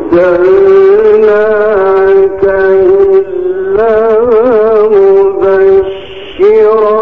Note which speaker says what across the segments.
Speaker 1: أرسلناك إلا مبشرا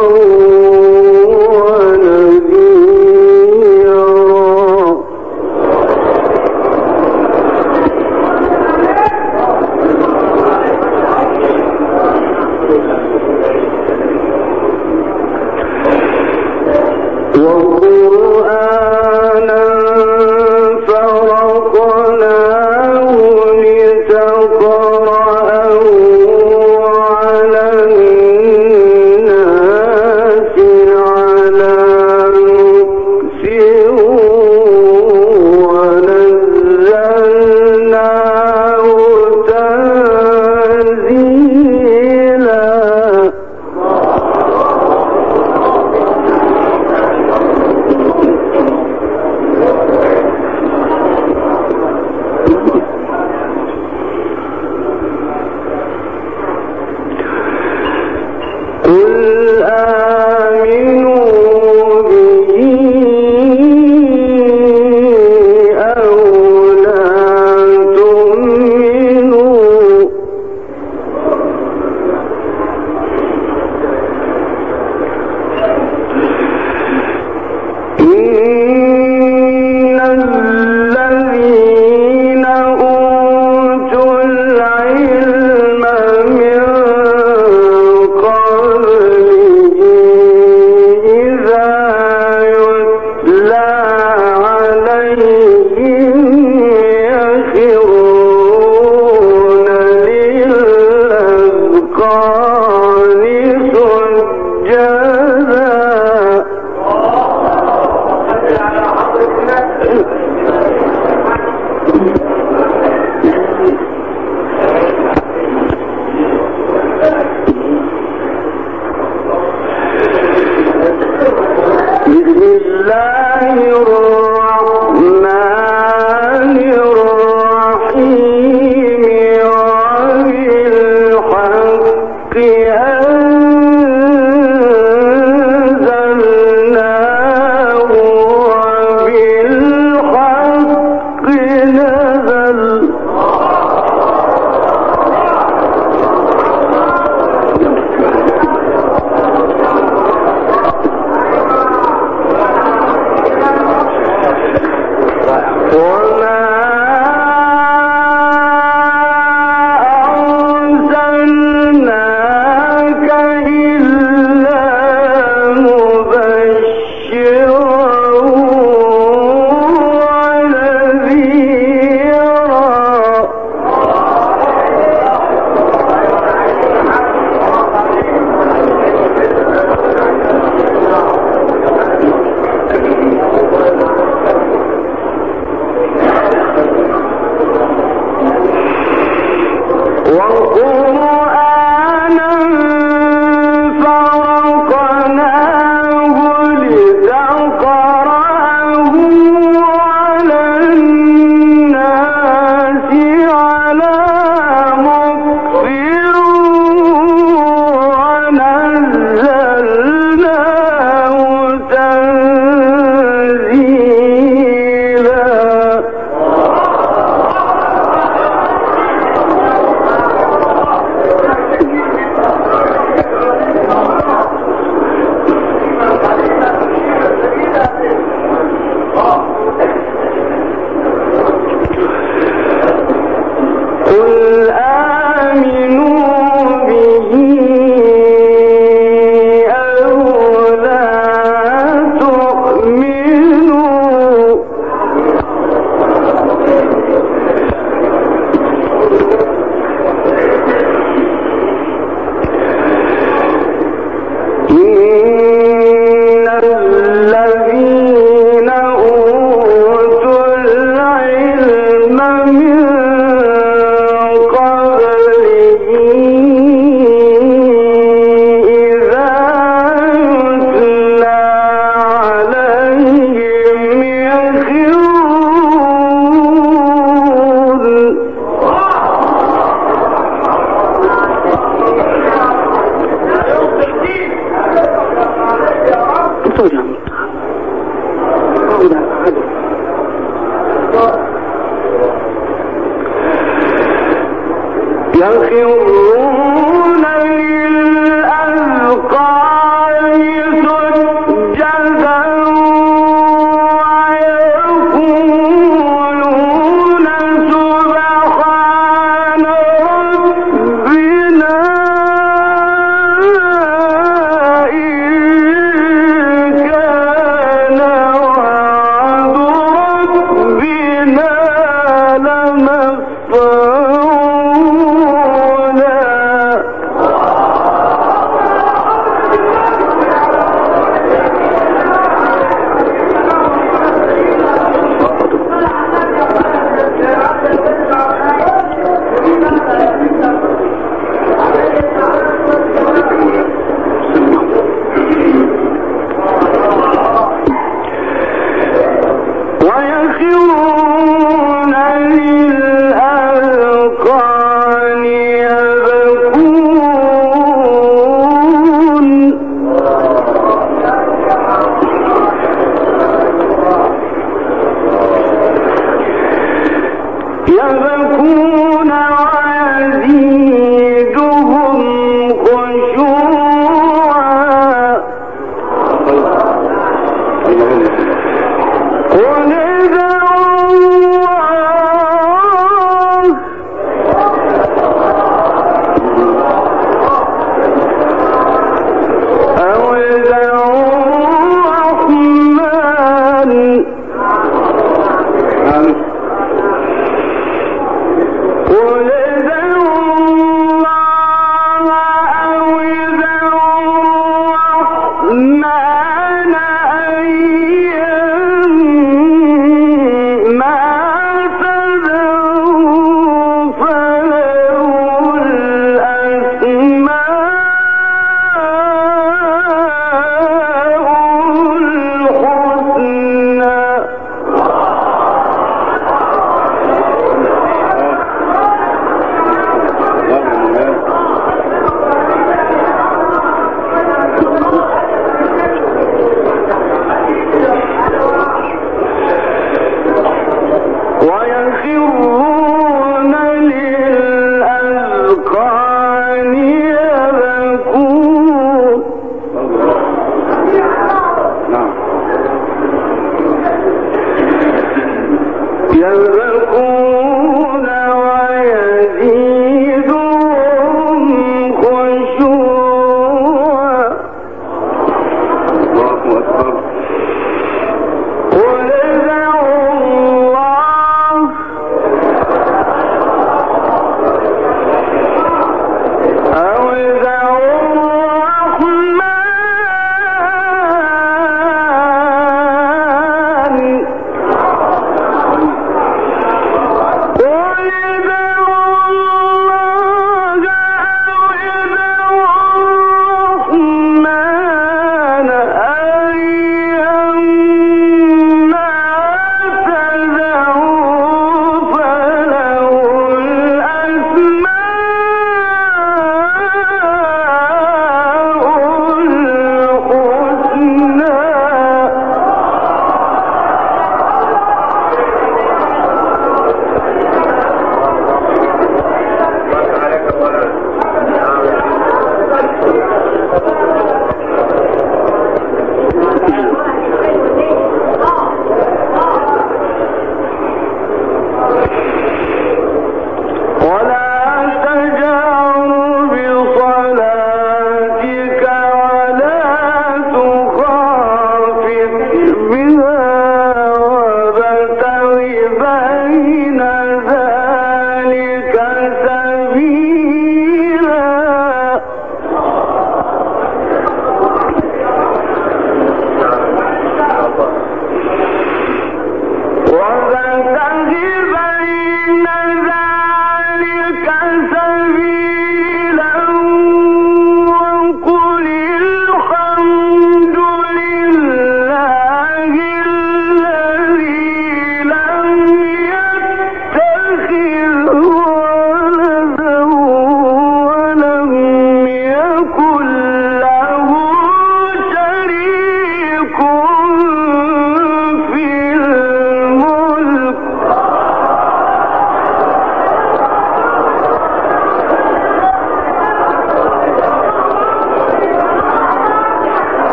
Speaker 1: يخرون للأذقان سجدا ويقولون سبحان ربنا إن كان وعد ربنا لمفعولا. ويخرون للأذقان يبكون ويزيدهم خشوعا. قل ادعوا الله أو ادعوا الرحمن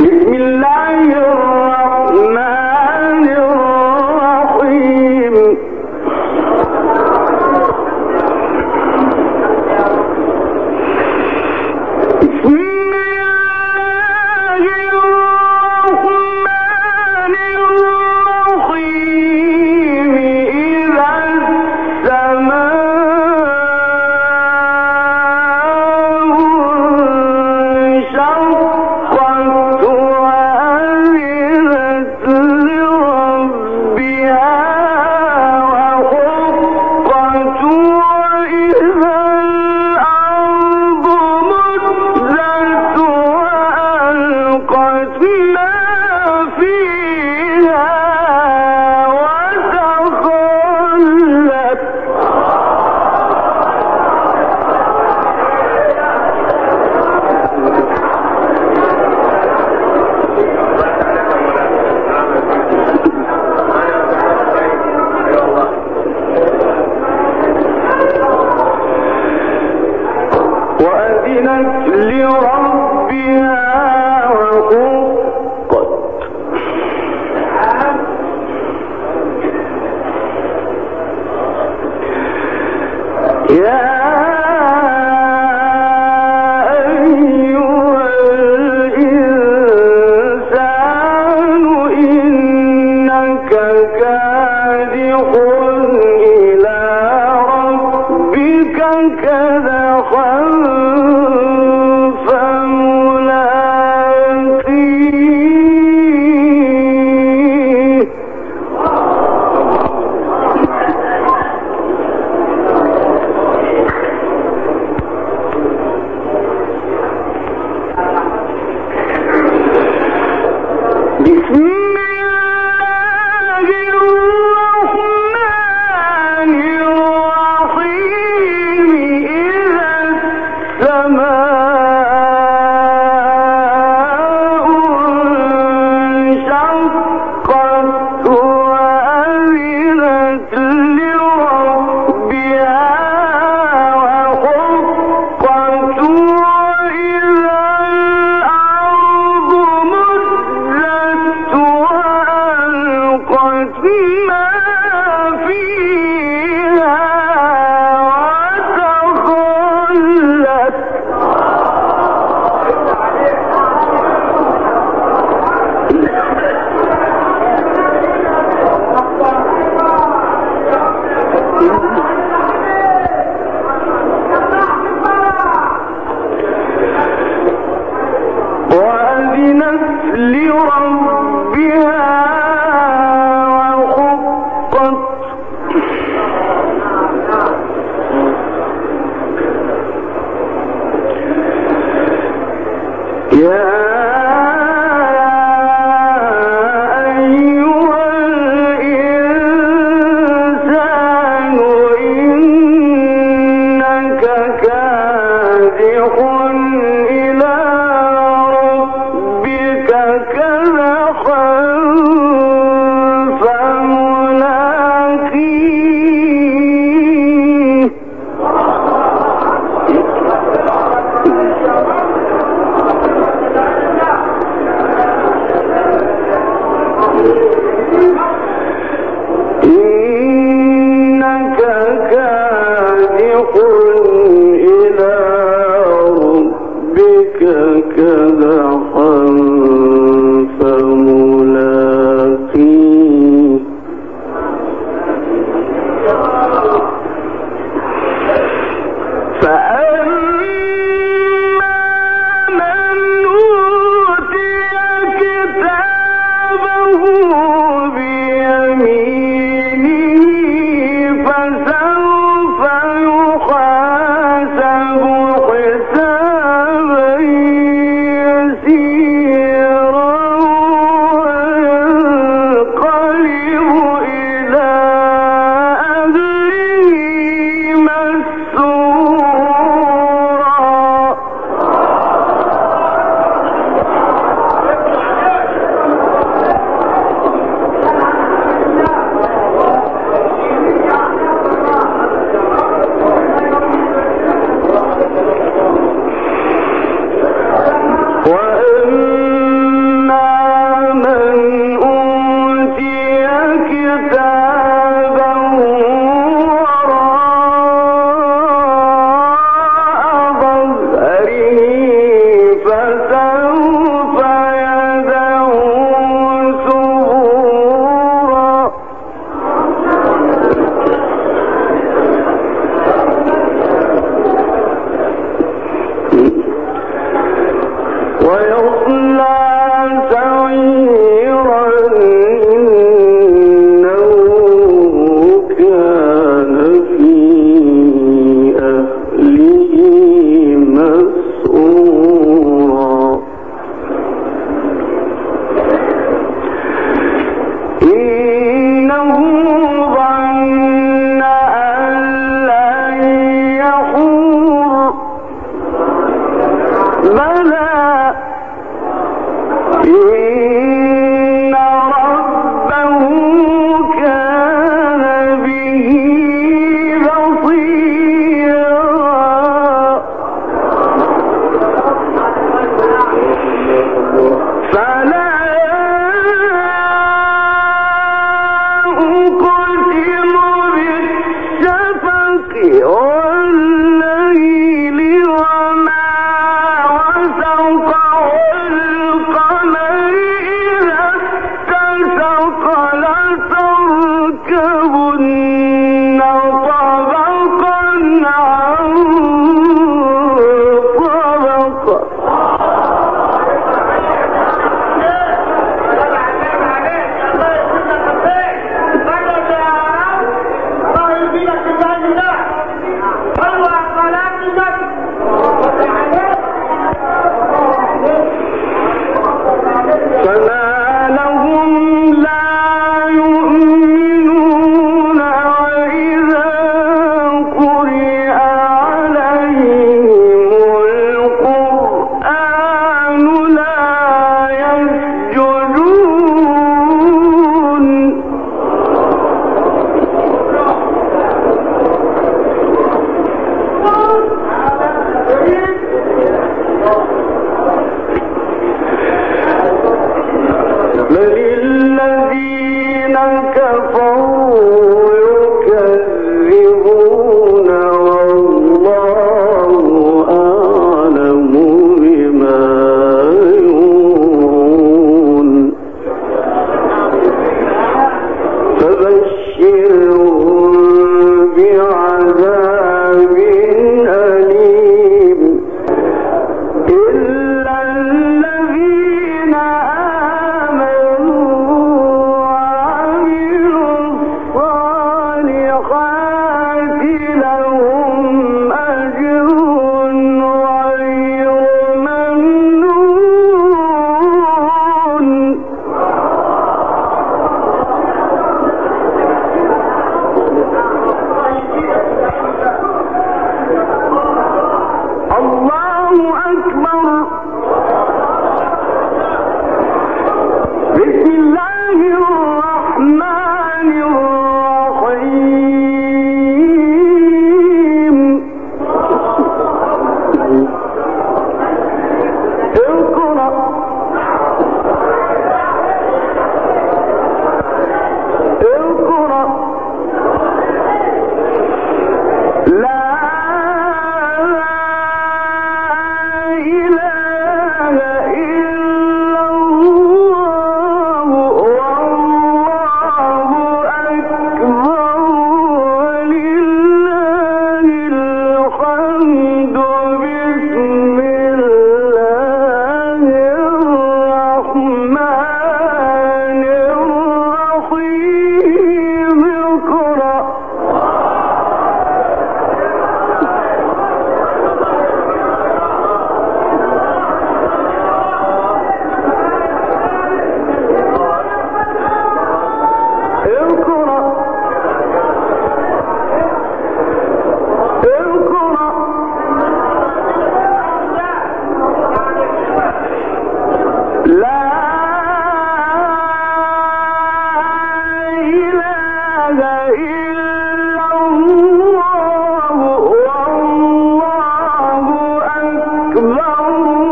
Speaker 1: بسم الله الرحمن الرحيم بسم الله الرحمن الرحيم إذا السماء انشقت وأذنت لربها وحقت وإذا الأرض مدت وألقت ما فيها وتخلت وأذنت لربها وحقت يا أيها الإنسان إنك كادح إلى ربك كدحا فملاقيه بسم الله الرحمن الرحيم إذا السماء انشقت وأذنت لربها وحقت وإذا الأرض مدت وألقت ما فيها وتخلت وأذنت لربها وحقت يا أيها الإنسان إنك كادح إلى ربك كدحا إن ربه كان به بصيرا فلا أقسم بالشفق والليل وما وسق والقمر إذا اتسق لتركبن طبقا عن طبق فما لهم لا يؤمنون وإذا قرئ عليهم القرآن لا يسجدون بل الذين كفروا يكذبون والله أعلم بما يوعون فبشرهم بعذاب أليم إلا الذين آمنوا وعملوا الصالحات لهم أجر غير ممنون الله أكبر بسم الله الرحمن الرحيم اقرأ اقرأ لا إله إلا الله والله أكبر ولله الحمد بسم الله الرحمن الرحيم اقرأ اقرأ اقرأ لا إله إلا الله والله أكبر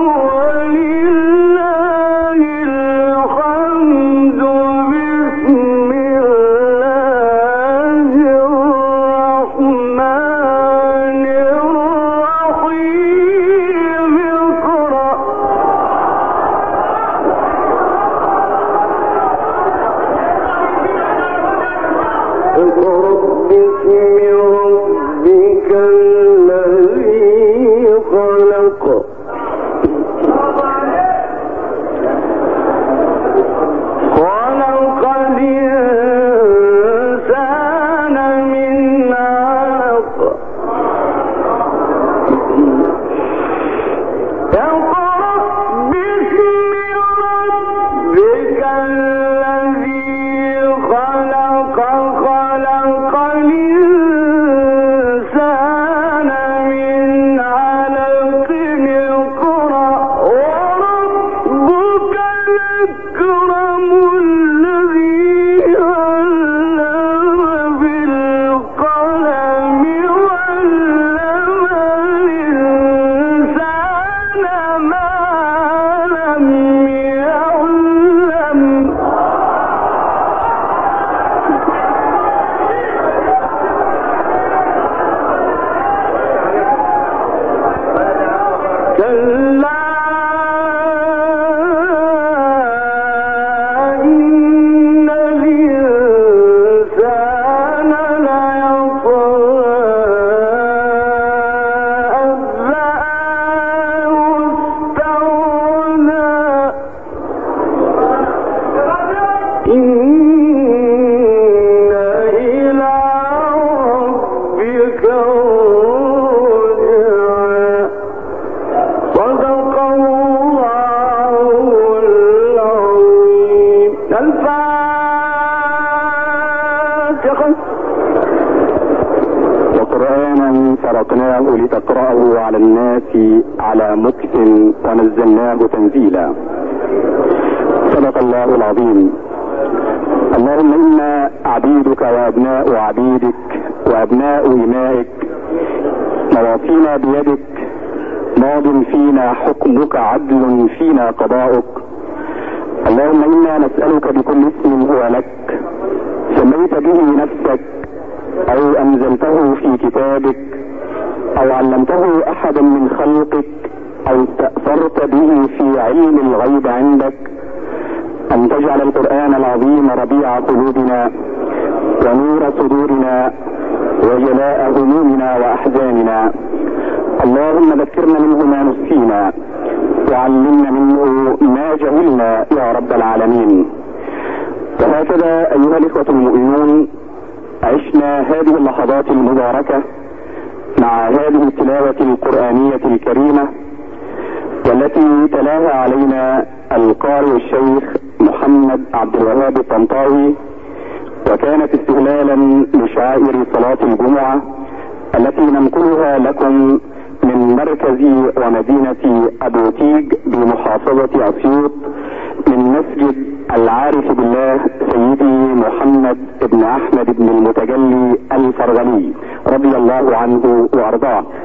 Speaker 1: ولله الحمد بسم الله الرحمن الرحيم اقرأ اقرأ باسم ربك الذي خلق خلق الإنسان من علق اقرأ باسم ربك الذي خلق خلق الإنسان
Speaker 2: وقرآنا فرقناه لتقرأه على الناس على مكث ونزلناه تنزيلا. صدق الله العظيم. اللهم إنا عبيدك وأبناء عبيدك وأبناء إمائك، نواصينا بيدك، ماض فينا حكمك، عدل فينا قضاؤك. اللهم إنا نسألك بكل اسم هو لك سميت به نفسك أو أنزلته في كتابك أو علمته أحدا من خلقك أو استأثرت به في علم الغيب عندك، أن تجعل القرآن العظيم ربيع قلوبنا ونور صدورنا وجلاء همومنا وأحزاننا. اللهم ذكرنا منه ما نسينا وعلمنا منه ما جهلنا يا رب العالمين. وهكذا أيها الإخوة المؤمنون، عشنا هذه اللحظات المباركة مع هذه التلاوة القرآنية الكريمة، والتي تلاها علينا القارئ الشيخ محمد عبد الوهاب الطنطاوي، وكانت استهلالا لشعائر صلاة الجمعة التي ننقلها لكم من مركز ومدينة أبو تيج بمحافظة أسيوط، من مسجد العارف بالله سيدي محمد بن أحمد بن المتجلي الفرغلي رضي الله عنه وأرضاه.